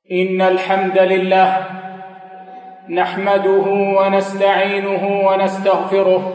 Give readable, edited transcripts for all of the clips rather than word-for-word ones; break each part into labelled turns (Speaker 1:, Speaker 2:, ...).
Speaker 1: إن الحمد لله نحمده ونستعينه ونستغفره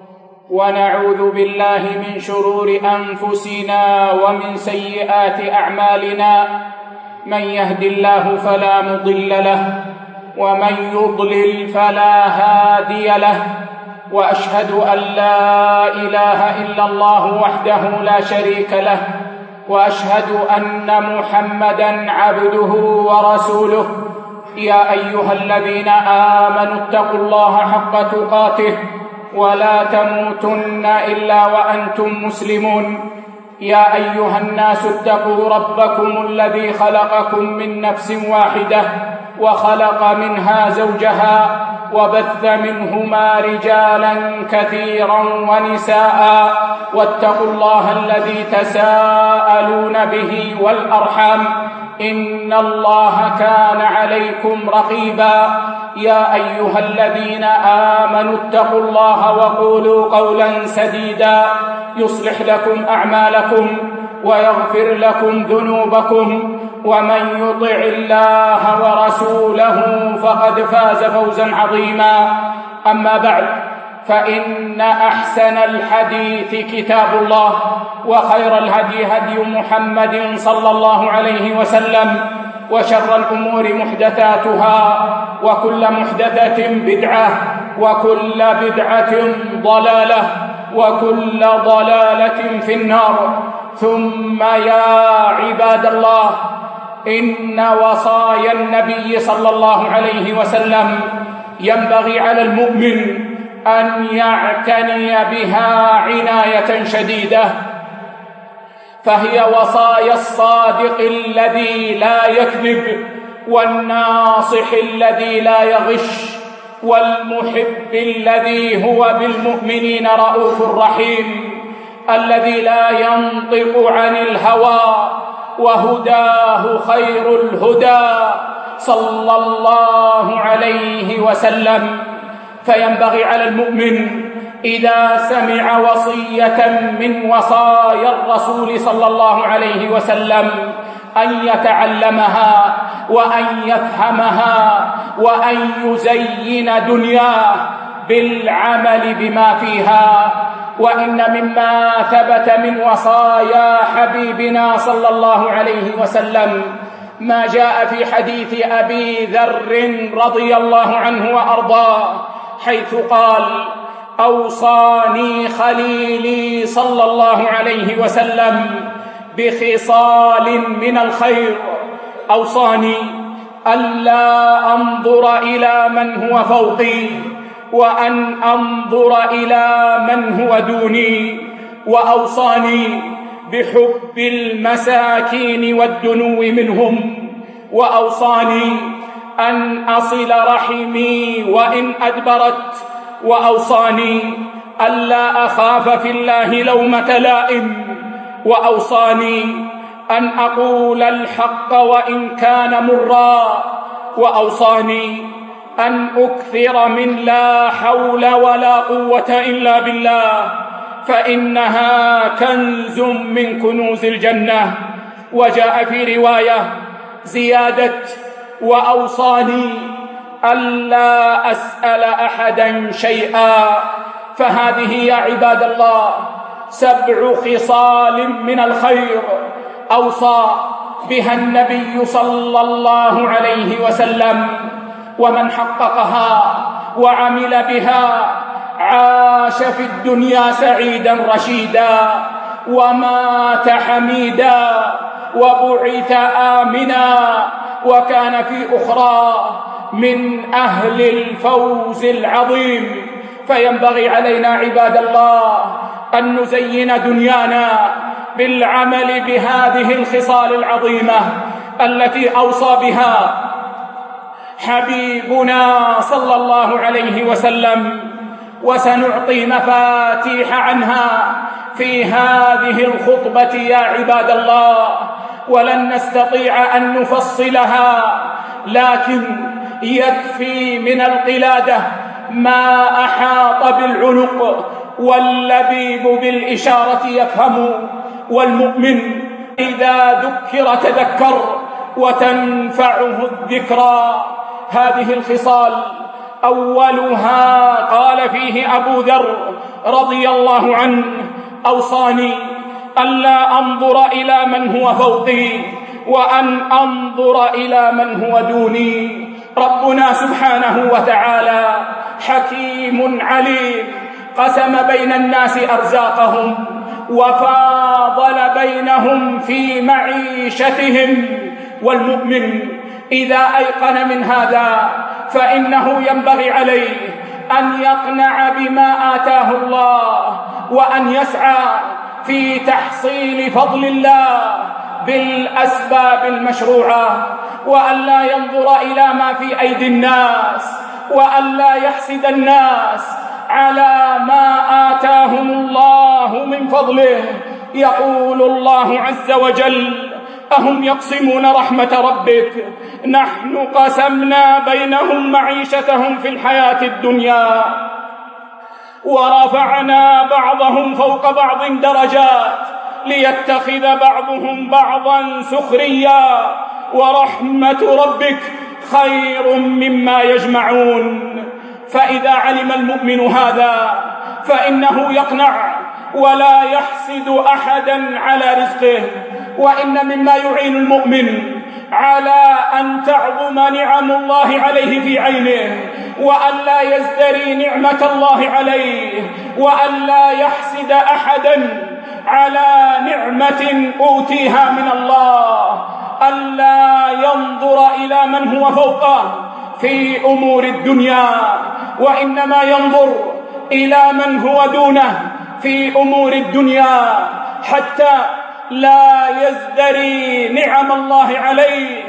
Speaker 1: ونعوذ بالله من شرور أنفسنا ومن سيئات أعمالنا. من يهد الله فلا مضل له ومن يضلل فلا هادي له، وأشهد أن لا إله إلا الله وحده لا شريك له، وأشهد أن محمدًا عبده ورسوله. يا أيها الذين آمنوا اتقوا الله حق تقاته ولا تموتن إلا وأنتم مسلمون. يا أيها الناس اتقوا ربكم الذي خلقكم من نفس واحدة وخلق منها زوجها وبث منهما رجالا كثيرا ونساء، واتقوا الله الذي تساءلون به والأرحام إن الله كان عليكم رقيبا. يا أيها الذين آمنوا اتقوا الله وقولوا قولا سديدا يصلح لكم أعمالكم ويغفر لكم ذنوبكم، ومن يطع الله ورسوله فقد فاز فوزا عظيما. أما بعد، فإن أحسن الحديث كتاب الله، وخير الهدي هدي محمد صلى الله عليه وسلم، وشر الأمور محدثاتها، وكل محدثة بدعة، وكل بدعة ضلالة، وكل ضلالة في النار. ثم يا عباد الله، إن وصايا النبي صلى الله عليه وسلم ينبغي على المؤمن أن يعتني بها عناية شديدة، فهي وصايا الصادق الذي لا يكذب، والناصح الذي لا يغش، والمحب الذي هو بالمؤمنين رؤوف رحيم، الذي لا ينطق عن الهوى، وهداه خير الهدى صلى الله عليه وسلم. فينبغي على المؤمن إذا سمع وصية من وصايا الرسول صلى الله عليه وسلم أن يتعلمها وأن يفهمها وأن يزين دنياه بالعمل بما فيها. وإن مما ثبت من وصايا حبيبنا صلى الله عليه وسلم ما جاء في حديث أبي ذر رضي الله عنه وأرضاه، حيث قال: أوصاني خليلي صلى الله عليه وسلم بخصال من الخير. أوصاني ألا أنظر إلى من هو فوقي، وأن أنظر إلى من هو دوني، وأوصاني بحب المساكين والدنو منهم، وأوصاني أن أصل رحمي وإن أدبرت، وأوصاني ألا أخاف في الله لومة لائم، وأوصاني أن أقول الحق وإن كان مرا، وأوصاني أن أكثر من لا حول ولا قوة إلا بالله، فإنها كنز من كنوز الجنة. وجاء في رواية زيادة: وأوصاني ألا أسأل أحدا شيئا. فهذه يا عباد الله 7 خصال من الخير أوصى بها النبي صلى الله عليه وسلم، ومن حققها وعمل بها عاش في الدنيا سعيدا رشيدا، ومات حميدا، وبعث آمنا، وكان في أخرى من أهل الفوز العظيم. فينبغي علينا عباد الله أن نزين دنيانا بالعمل بهذه الخصال العظيمة التي أوصى بها حبيبنا صلى الله عليه وسلم، وسنعطي مفاتيح عنها في هذه الخطبة يا عباد الله، ولن نستطيع أن نفصلها، لكن يكفي من القلادة ما أحاط بالعنق، واللبيب بالإشارة يفهم، والمؤمن إذا ذكر تذكر وتنفعه الذكرى. هذه الخصال أولها قال فيه أبو ذر رضي الله عنه: أوصاني ألا أنظر إلى من هو فوقي وأن أنظر إلى من هو دوني. ربنا سبحانه وتعالى حكيم عليم، قسم بين الناس أرزاقهم وفاضل بينهم في معيشتهم. والمؤمن إذا أيقن من هذا فإنه ينبغي عليه أن يقنع بما آتاه الله، وأن يسعى في تحصيل فضل الله بالأسباب المشروعة، وأن لا ينظر إلى ما في أيدي الناس، وأن لا يحسد الناس على ما آتاهم الله من فضله. يقول الله عز وجل: أهم يقسمون رحمة ربك نحن قسمنا بينهم معيشتهم في الحياة الدنيا ورفعنا بعضهم فوق بعض درجات ليتخذ بعضهم بعضا سخريا ورحمة ربك خير مما يجمعون. فإذا علم المؤمن هذا فإنه يقنع ولا يحسد أحدا على رزقه. وإن مما يعين المؤمن على أن تعظم نعم الله عليه في عينه، وأن لا يزدري نعمة الله عليه، وأن لا يحسد أحدا على نعمة أوتيها من الله، أن لا ينظر إلى من هو فوقه في أمور الدنيا، وإنما ينظر إلى من هو دونه في أمور الدنيا، حتى لا يزدري نعم الله عليه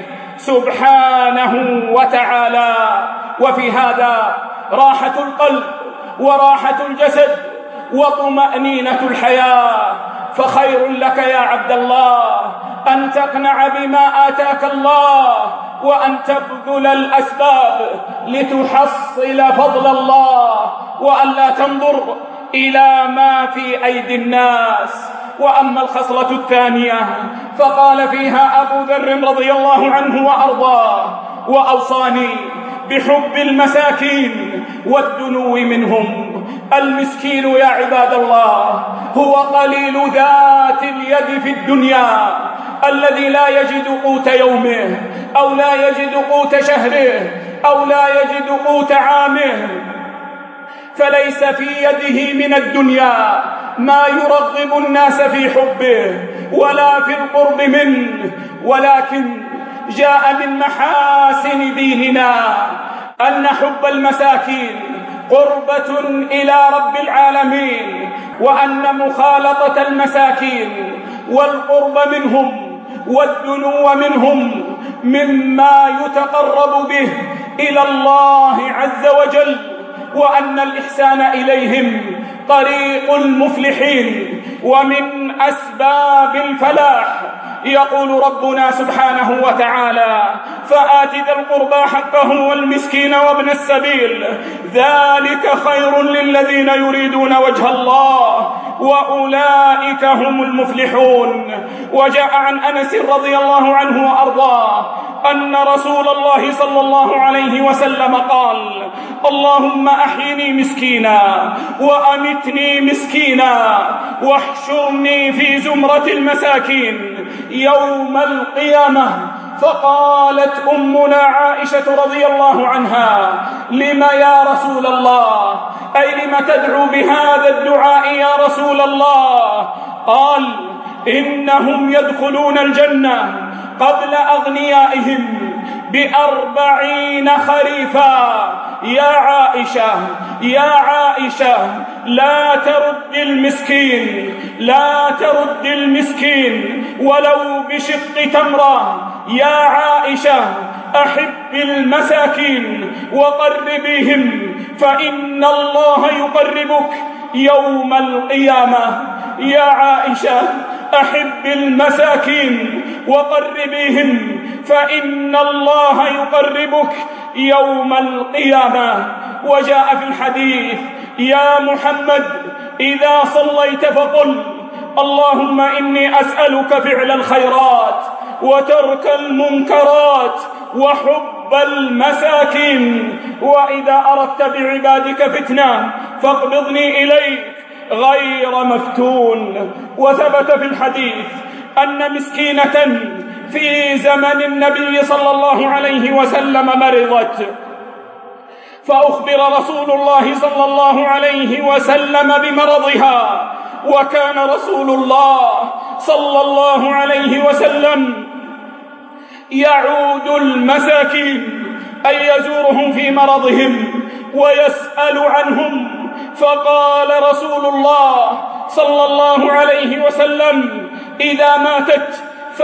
Speaker 1: سبحانه وتعالى. وفي هذا راحة القلب وراحة الجسد وطمأنينة الحياة. فخير لك يا عبد الله أن تقنع بما آتاك الله، وأن تبذل الأسباب لتحصل فضل الله، وأن لا تنظر إلى ما في أيدي الناس. وأما الخصلة الثانية فقال فيها أبو ذر رضي الله عنه وأرضاه: وأوصاني بحب المساكين والدنو منهم. المسكين يا عباد الله هو قليل ذات اليد في الدنيا، الذي لا يجد قوت يومه، أو لا يجد قوت شهره، أو لا يجد قوت عامه، فليس في يده من الدنيا ما يرغب الناس في حبه ولا في القرب منه. ولكن جاء من محاسن ديننا أن حب المساكين قربة إلى رب العالمين، وأن مخالطة المساكين والقرب منهم والدنو منهم مما يتقرب به إلى الله عز وجل، وأن الإحسان إليهم طريق المفلحين ومن أسباب الفلاح. يقول ربنا سبحانه وتعالى: فآت ذا القربى حقه والمسكين وابن السبيل ذلك خير للذين يريدون وجه الله وأولئك هم المفلحون. وجاء عن أنس رضي الله عنه وأرضاه أن رسول الله صلى الله عليه وسلم قال: اللهم أحيني مسكينا وأمتني مسكينا واحشرني في زمرة المساكين يوم القيامة. فقالت أمنا عائشة رضي الله عنها: لم يا رسول الله؟ أي لم تدعو بهذا الدعاء يا رسول الله؟ قال: إنهم يدخلون الجنة قبل أغنيائهم ب40 خريفا. يا عائشة يا عائشة لا ترد المسكين، لا ترد المسكين ولو بشق تمرة. يا عائشة أحب المساكين وقربيهم فإن الله يقربك يوم القيامة. يا عائشة أحب المساكين وقربيهم فإن الله يقربك يوم القيامة. وجاء في الحديث: يا محمد إذا صليت فقل اللهم إني أسألك فعل الخيرات وترك المنكرات وحب المساكين، وإذا أردت بعبادك فتنة فاقبضني إليك غير مفتون. وثبت في الحديث أن مسكينة في زمن النبي صلى الله عليه وسلم مرضت، فأخبر رسول الله صلى الله عليه وسلم بمرضها، وكان رسول الله صلى الله عليه وسلم يعود المساكين أي يزورهم في مرضهم ويسأل عنهم. فقال رسول الله صلى الله عليه وسلم: إذا ماتت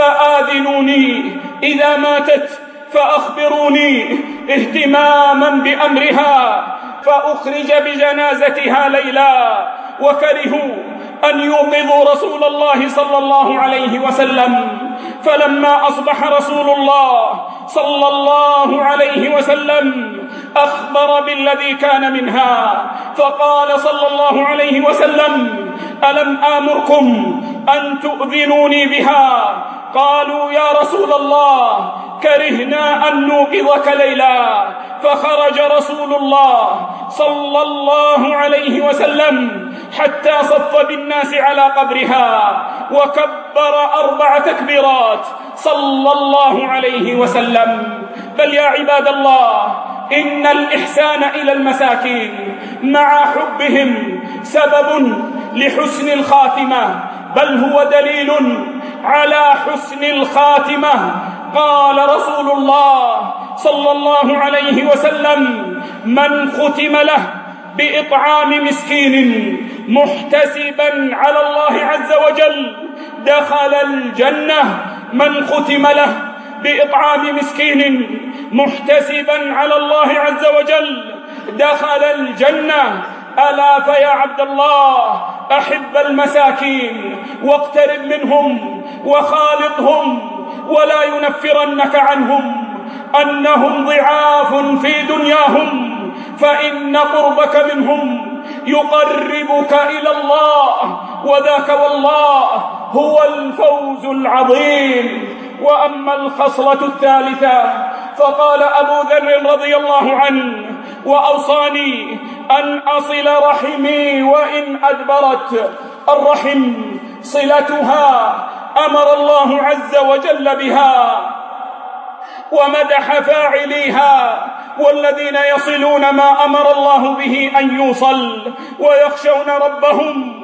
Speaker 1: فآذنوني، إذا ماتت فأخبروني، اهتماما بأمرها. فأخرج بجنازتها ليلا، وكرهوا أن يوقظوا رسول الله صلى الله عليه وسلم. فلما أصبح رسول الله صلى الله عليه وسلم أخبر بالذي كان منها، فقال صلى الله عليه وسلم: ألم آمركم أن تؤذنوني بها؟ قالوا: يا رسول الله كرهنا أن نوقظك ليلا. فخرج رسول الله صلى الله عليه وسلم حتى صف بالناس على قبرها، وكبر 4 تكبيرات صلى الله عليه وسلم. بل يا عباد الله، إن الإحسان إلى المساكين مع حبهم سبب لحسن الخاتمة، بل هو دليل على حسن الخاتمة. قال رسول الله صلى الله عليه وسلم: من ختم له بإطعام مسكين محتسبا على الله عز وجل دخل الجنة. من ختم له بإطعام مسكين محتسبا على الله عز وجل دخل الجنة. ألا فيا عبد الله، أحب المساكين واقترب منهم وخالطهم، ولا ينفرنك عنهم أنهم ضعاف في دنياهم، فإن قربك منهم يقربك إلى الله، وذاك والله هو الفوز العظيم. وأما الخصلة الثالثة فقال أبو ذر رضي الله عنه: وأوصاني أن أصل رحمي وإن أدبرت. الرحم صلتها أمر الله عز وجل بها ومدح فاعليها: والذين يصلون ما أمر الله به أن يوصل ويخشون ربهم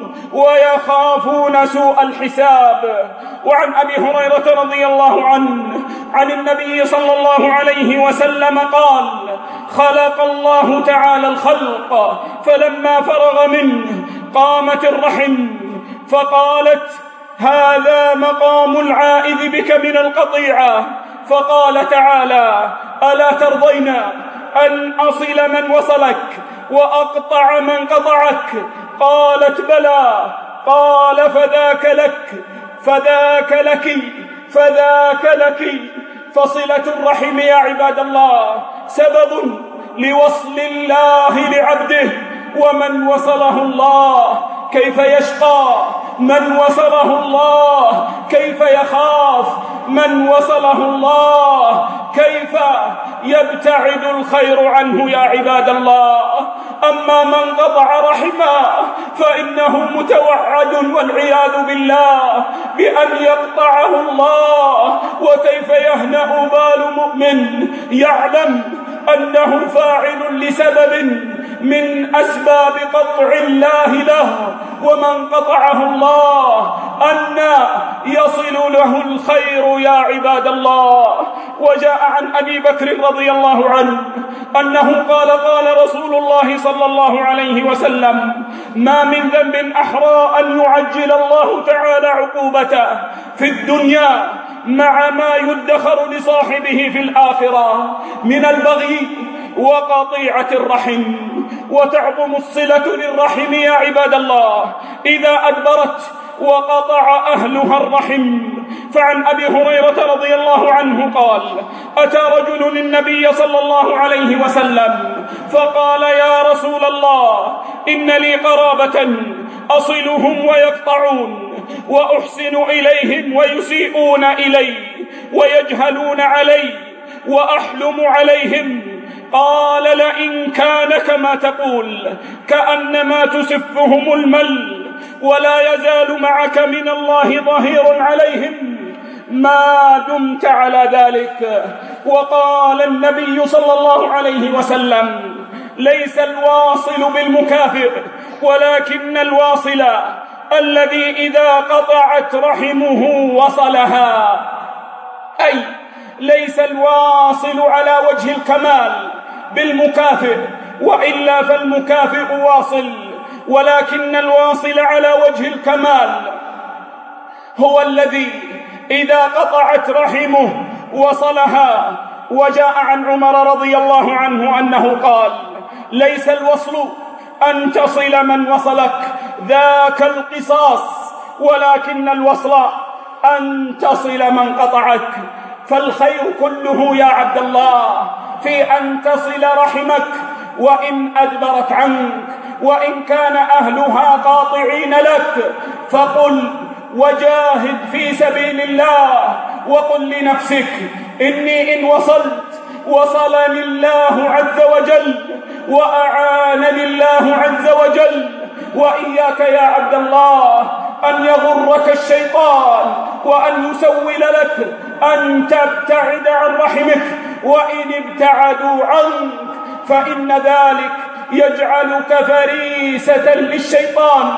Speaker 1: ويخافون سوء الحساب. وعن أبي هريرة رضي الله عنه عن النبي صلى الله عليه وسلم قال: خلق الله تعالى الخلق، فلما فرغ منه قامت الرحم فقالت: هذا مقام العائذ بك من القطيعة. فقال تعالى: ألا ترضين أن أصل من وصلك وأقطع من قطعك؟ قالت: بلى. قال: فذاك لك فذاك لك فذاك لك. فصلة الرحم يا عباد الله سبب لوصل الله لعبده، ومن وصله الله كيف يشقى؟ من وصله الله كيف يخاف؟ من وصله الله كيف يبتعد الخير عنه يا عباد الله؟ أما من قطع رحمه فإنه متوعد والعياذ بالله بأن يقطعه الله. وكيف يهنأ بال مؤمن يعلم أنه فاعل لسبب من أسباب قطع الله له، ومن قطعه الله أن يصل له الخير يا عباد الله. وجاء عن أبي بكر رضي الله عنه أنه قال: قال رسول الله صلى الله عليه وسلم: ما من ذنب أحرى أن يعجل الله تعالى عقوبته في الدنيا مع ما يدخر لصاحبه في الآخرة من البغي وقطيعة الرحم. وتعظم الصلة للرحم يا عباد الله إذا أدبرت وقطع أهلها الرحم. فعن أبي هريرة رضي الله عنه قال: أتى رجل النبي صلى الله عليه وسلم فقال: يا رسول الله، إن لي قرابة أصلهم ويقطعون، وأحسن إليهم ويسيئون إلي ويجهلون علي وأحلم عليهم. قال لئن كان كما تقول كأنما تسفهم المل ولا يزال معك من الله ظهير عليهم ما دمت على ذلك. وقال النبي صلى الله عليه وسلم ليس الواصل بالمكافئ ولكن الواصل الذي إذا قطعت رحمه وصلها، أي ليس الواصل على وجه الكمال بالمكافئ، وإلا فالمكافئ واصل، ولكن الواصل على وجه الكمال هو الذي إذا قطعت رحمه وصلها. وجاء عن عمر رضي الله عنه أنه قال ليس الوصل أن تصل من وصلك ذاك القصاص، ولكن الوصل أن تصل من قطعك. فالخير كله يا عبد الله في أن تصل رحمك وإن أدبرت عنك، وإن كان أهلها قاطعين لك فقل وجاهد في سبيل الله، وقل لنفسك إني إن وصلني الله عز وجل وأعانني الله عز وجل. وإياك يا عبد الله أن يغرك الشيطان وأن يسول لك أن تبتعد عن رحمك، وإن ابتعدوا عنك فإن ذلك يجعلك فريسة للشيطان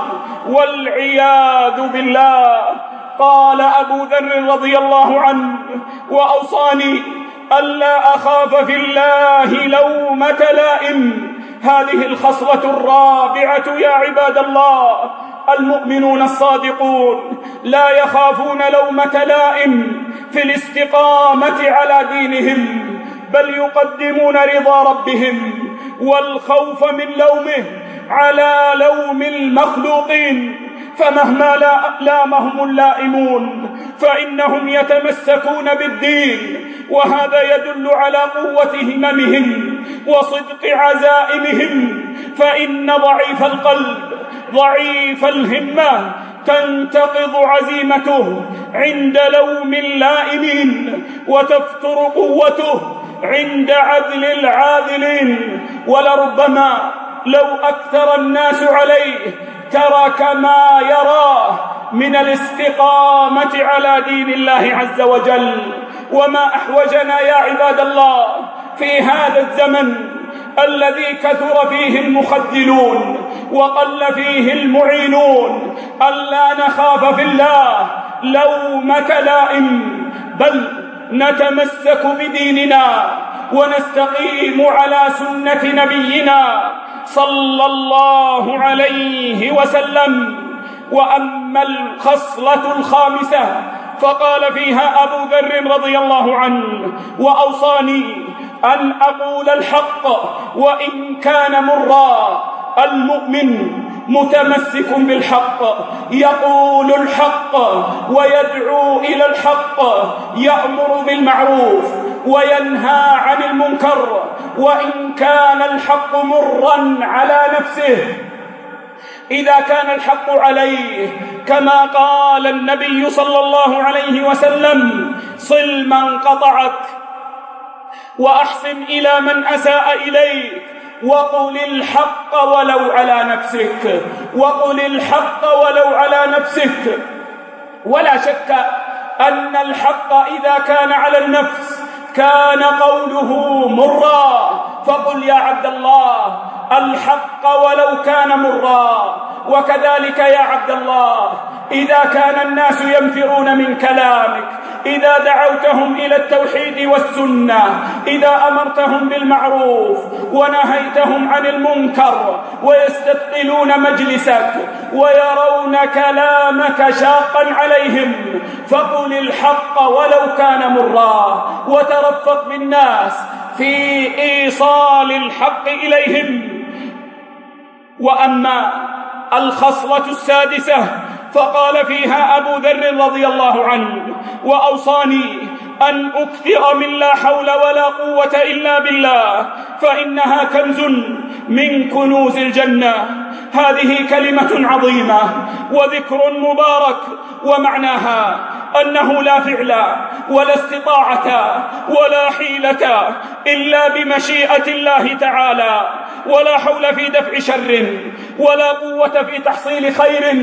Speaker 1: والعياذ بالله. قال أبو ذر رضي الله عنه وأوصاني ألا أخاف في الله لومة لائم. هذه الخصلة الرابعة يا عباد الله، المؤمنون الصادقون لا يخافون لومة لائم في الاستقامة على دينهم، بل يقدمون رضا ربهم والخوف من لومه على لوم المخلوقين. فمهما لامهم اللائمون فإنهم يتمسكون بالدين، وهذا يدل على قوة هممهم وصدق عزائمهم. فإن ضعيف القلب ضعيف الهمة تنتقض عزيمته عند لوم اللائمين، وتفتر قوته عند عدل العادلين. ولربما لو أكثر الناس عليه ترك ما يراه من الاستقامة على دين الله عز وجل. وما أحوجنا يا عباد الله في هذا الزمن الذي كثر فيه المخذلون وقل فيه المعينون ألا نخاف في الله لومة لائم، بل نتمسك بديننا ونستقيم على سنة نبينا صلى الله عليه وسلم. وأما الخصلة الخامسة فقال فيها أبو ذر رضي الله عنه وأوصاني أن أقول الحق وإن كان مرا. المؤمن متمسك بالحق، يقول الحق ويدعو إلى الحق، يأمر بالمعروف وينهى عن المنكر، وإن كان الحق مرا على نفسه. إذا كان الحق عليه كما قال النبي صلى الله عليه وسلم صل من قطعك وأحسن إلى من أساء إليك، وقل الحق ولو على نفسك، وقل الحق ولو على نفسك. ولا شك أن الحق إذا كان على النفس كان قوله مرا، فقل يا عبد الله الحق ولو كان مرا. وكذلك يا عبد الله إذا كان الناس ينفرون من كلامك، إذا دعوتهم إلى التوحيد والسنة، إذا أمرتهم بالمعروف ونهيتهم عن المنكر، ويستثقلون مجلسك ويرون كلامك شاقا عليهم، فقل الحق ولو كان مرا، وترفق بالناس في إيصال الحق إليهم. وأما الخصلة السادسة فقال فيها أبو ذر رضي الله عنه وأوصاني أن أكثر من لا حول ولا قوة إلا بالله، فإنها كنز من كنوز الجنة. هذه كلمة عظيمة وذكر مبارك ومعناها أنه لا فعل ولا استطاعة ولا حيلة إلا بمشيئة الله تعالى، ولا حول في دفع شر ولا قوة في تحصيل خير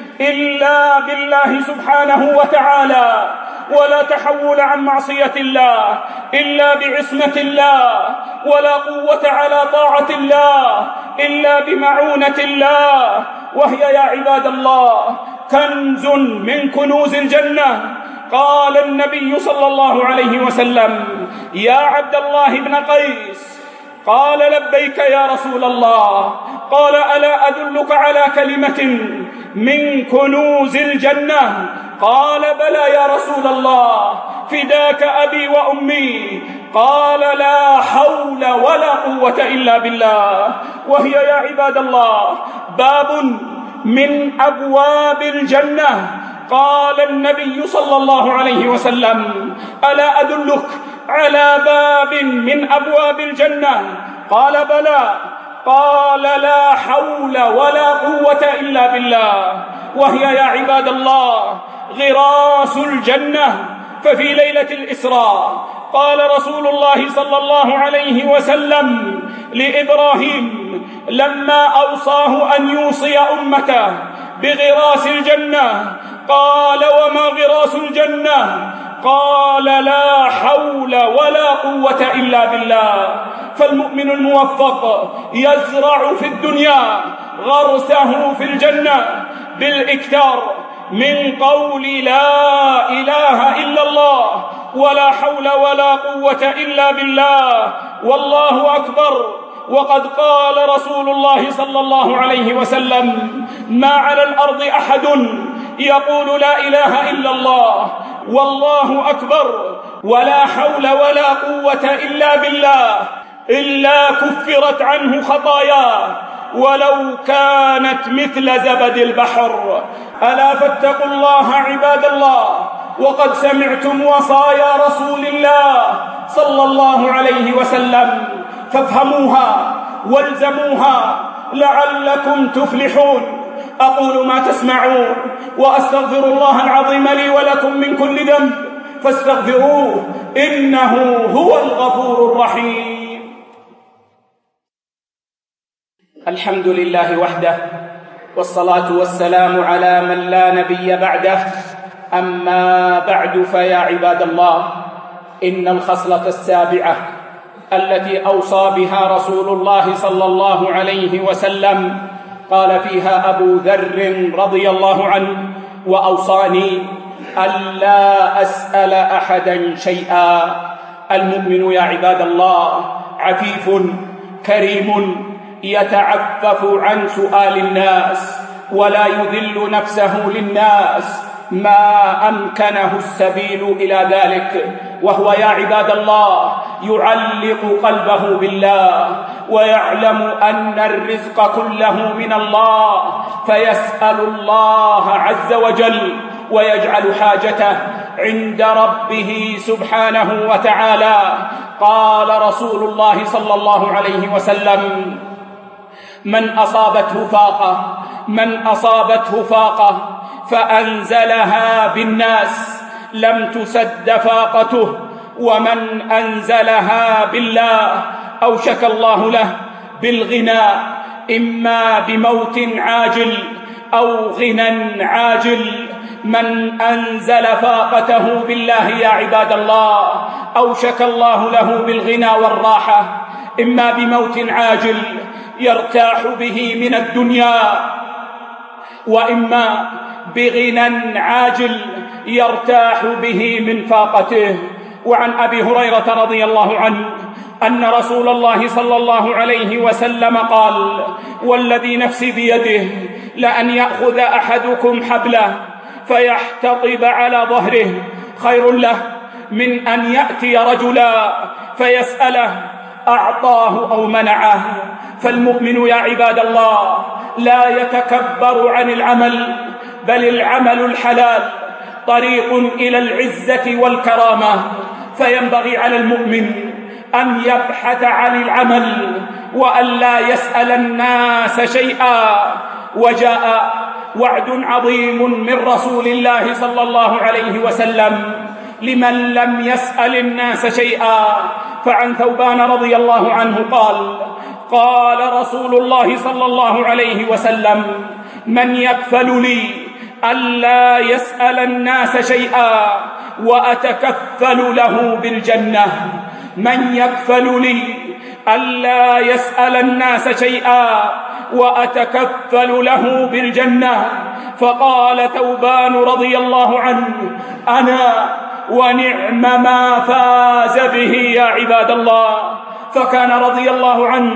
Speaker 1: إلا بالله سبحانه وتعالى، ولا تحول عن معصية الله إلا بعصمة الله، ولا قوة على طاعة الله إلا بمعونة الله، وهي يا عباد الله كنز من كنوز الجنة. قال النبي صلى الله عليه وسلم: يا عبد الله بن قيس، قال: لبيك يا رسول الله. قال: ألا أدلك على كلمة من كنوز الجنة؟ قال: بلى يا رسول الله، فداك أبي وأمي. قال: لا حول ولا قوة إلا بالله. وهي يا عباد الله باب من أبواب الجنة. قال النبي صلى الله عليه وسلم: ألا أدلك على باب من أبواب الجنة؟ قال: بلى. قال: لا حول ولا قوة إلا بالله. وهي يا عباد الله غراس الجنة. ففي ليلة الإسراء قال رسول الله صلى الله عليه وسلم لإبراهيم لما أوصاه أن يوصي أمته بغراس الجنة، قال: وما غراس الجنة؟ قال: لا حول ولا قوة إلا بالله. فالمؤمن الموفق يزرع في الدنيا غرسه في الجنة بالإكثار من قول لا إله إلا الله، ولا حول ولا قوة إلا بالله، والله أكبر. وقد قال رسول الله صلى الله عليه وسلم: ما على الأرض أحد يقول لا إله إلا الله والله أكبر ولا حول ولا قوة إلا بالله إلا كفرت عنه خطاياه ولو كانت مثل زبد البحر. ألا فاتقوا الله عباد الله. وقد سمعتم وصايا رسول الله صلى الله عليه وسلم، فافهموها والزموها لعلكم تفلحون. أقول ما تسمعون وأستغفر الله العظيم لي ولكم من كل ذنب فاستغفروه إنه هو الغفور الرحيم. الحمد لله وحده، والصلاة والسلام على من لا نبي بعده. أما بعد، فيا عباد الله، إن الخصلة السابعة التي أوصى بها رسول الله صلى الله عليه وسلم قال فيها أبو ذر رضي الله عنه: وأوصاني ألا أسأل أحدا شيئا. المؤمن يا عباد الله عفيف كريم يتعفف عن سؤال الناس ولا يذل نفسه للناس ما أمكنه السبيل إلى ذلك، وهو يا عباد الله يعلق قلبه بالله ويعلم أن الرزق كله من الله، فيسأل الله عز وجل ويجعل حاجته عند ربه سبحانه وتعالى. قال رسول الله صلى الله عليه وسلم: من أصابته فاقة فأنزلها بالناس لم تسد فاقته، ومن أنزلها بالله أوشك الله له بالغنى، إما بموت عاجل أو غنى عاجل. من أنزل فاقته بالله يا عباد الله أوشك الله له بالغنى والراحة، إما بموت عاجل يرتاح به من الدنيا، وإما بغنى عاجل يرتاح به من فاقته. وعن أبي هريرة رضي الله عنه أن رسول الله صلى الله عليه وسلم قال: والذي نفسي بيده لأن يأخذ أحدكم حبله فيحتطب على ظهره خير له من أن يأتي رجلا فيسأله أعطاه أو منعه. فالمؤمن يا عباد الله لا يتكبر عن العمل، بل العمل الحلال طريق إلى العزة والكرامة، فينبغي على المؤمن أن يبحث عن العمل وأن لا يسأل الناس شيئا. وجاء وعد عظيم من رسول الله صلى الله عليه وسلم لمن لم يسأل الناس شيئا. فعن ثوبان رضي الله عنه قال رسول الله صلى الله عليه وسلم: من يكفل لي ألا يسأل الناس شيئا وأتكفل له بالجنة. من يكفل لي ألا يسأل الناس شيئا وأتكفل له بالجنة. فقال ثوبان رضي الله عنه: أنا ونعم ما فاز به يا عباد الله. فكان رضي الله عنه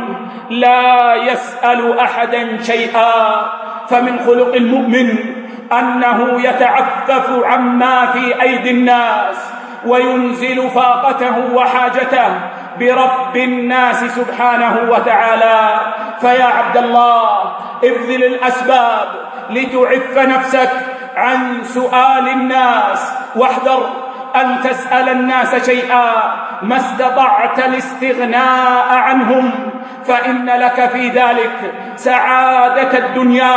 Speaker 1: لا يسأل أحدا شيئا. فمن خلق المؤمن أنه يتعفف عما في أيدي الناس وينزل فاقته وحاجته برب الناس سبحانه وتعالى. فيا عبد الله، ابذل الأسباب لتعف نفسك عن سؤال الناس، واحذر أن تسأل الناس شيئا ما استطعت الاستغناء عنهم، فإن لك في ذلك سعادة الدنيا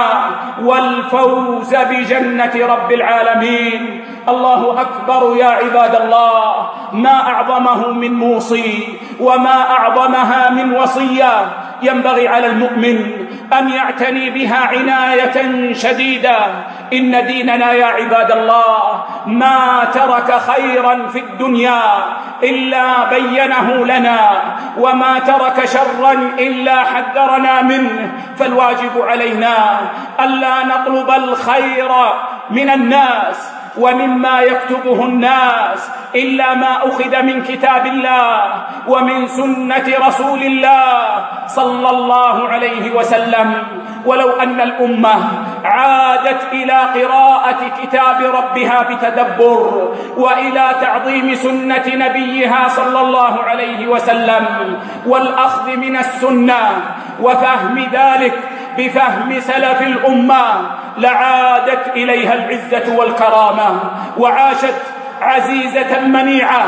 Speaker 1: والفوز بجنة رب العالمين. الله أكبر يا عباد الله، ما أعظمه من موصي وما أعظمها من وصية ينبغي على المؤمن أن يعتني بها عناية شديدة. إن ديننا يا عباد الله ما ترك خيرا في الدنيا إلا بينه لنا، وما ترك شرا إلا حذرنا منه. فالواجب علينا ألا نطلب الخير من الناس ومما يكتبه الناس إلا ما أخذ من كتاب الله ومن سنة رسول الله صلى الله عليه وسلم. ولو أن الأمة عادت إلى قراءة كتاب ربها بتدبر وإلى تعظيم سنة نبيها صلى الله عليه وسلم والأخذ من السنة وفهم ذلك بفهم سلف الأمة، لعادت إليها العزة والكرامة وعاشت عزيزة منيعة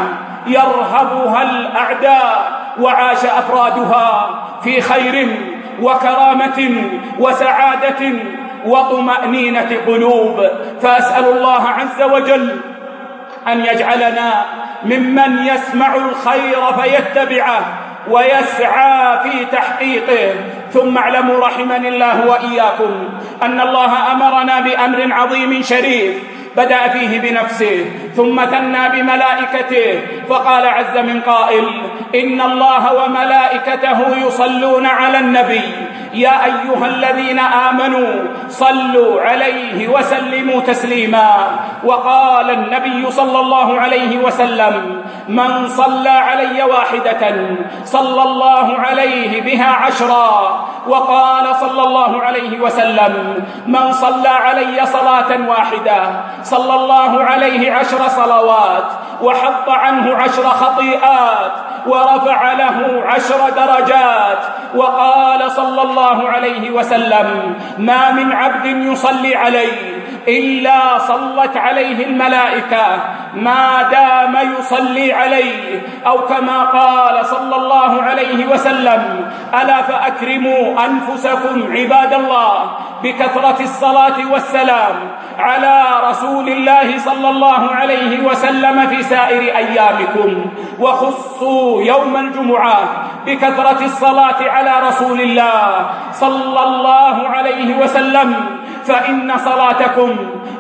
Speaker 1: يرهبها الأعداء، وعاش أفرادها في خير وكرامة وسعادة وطمأنينة قلوب. فأسأل الله عز وجل أن يجعلنا ممن يسمع الخير فيتبعه ويسعى في تحقيقه. ثم اعلموا رحمني الله وإياكم أن الله أمرنا بأمر عظيم شريف بدأ فيه بنفسه ثم ثنى بملائكته، فقال عز من قائل: إن الله وملائكته يصلون على النبي يا أيها الذين آمنوا صلوا عليه وسلموا تسليما. وقال النبي صلى الله عليه وسلم: من صلى علي واحدة صلى الله عليه بها 10. وقال صلى الله عليه وسلم: من صلى علي صلاة واحدة صلى الله عليه 10 صلوات وحط عنه 10 خطيئات ورفع له 10 درجات. وقال صلى الله عليه وسلم: ما من عبد يصلي علي إلا صلت عليه الملائكة ما دام يصلي عليه، أو كما قال صلى الله عليه وسلم: ألا فأكرموا أنفسكم عباد الله بكثرة الصلاة والسلام على رسول الله صلى الله عليه وسلم في سائر أيامكم، وخصوا يوم الجمعة بكثرة الصلاة على رسول الله صلى الله عليه وسلم، فإن صلاتكم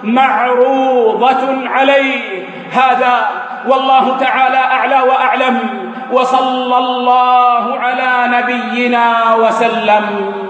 Speaker 1: معروضة عليه. هذا والله تعالى أعلى وأعلم، وصلى الله على نبينا وسلم.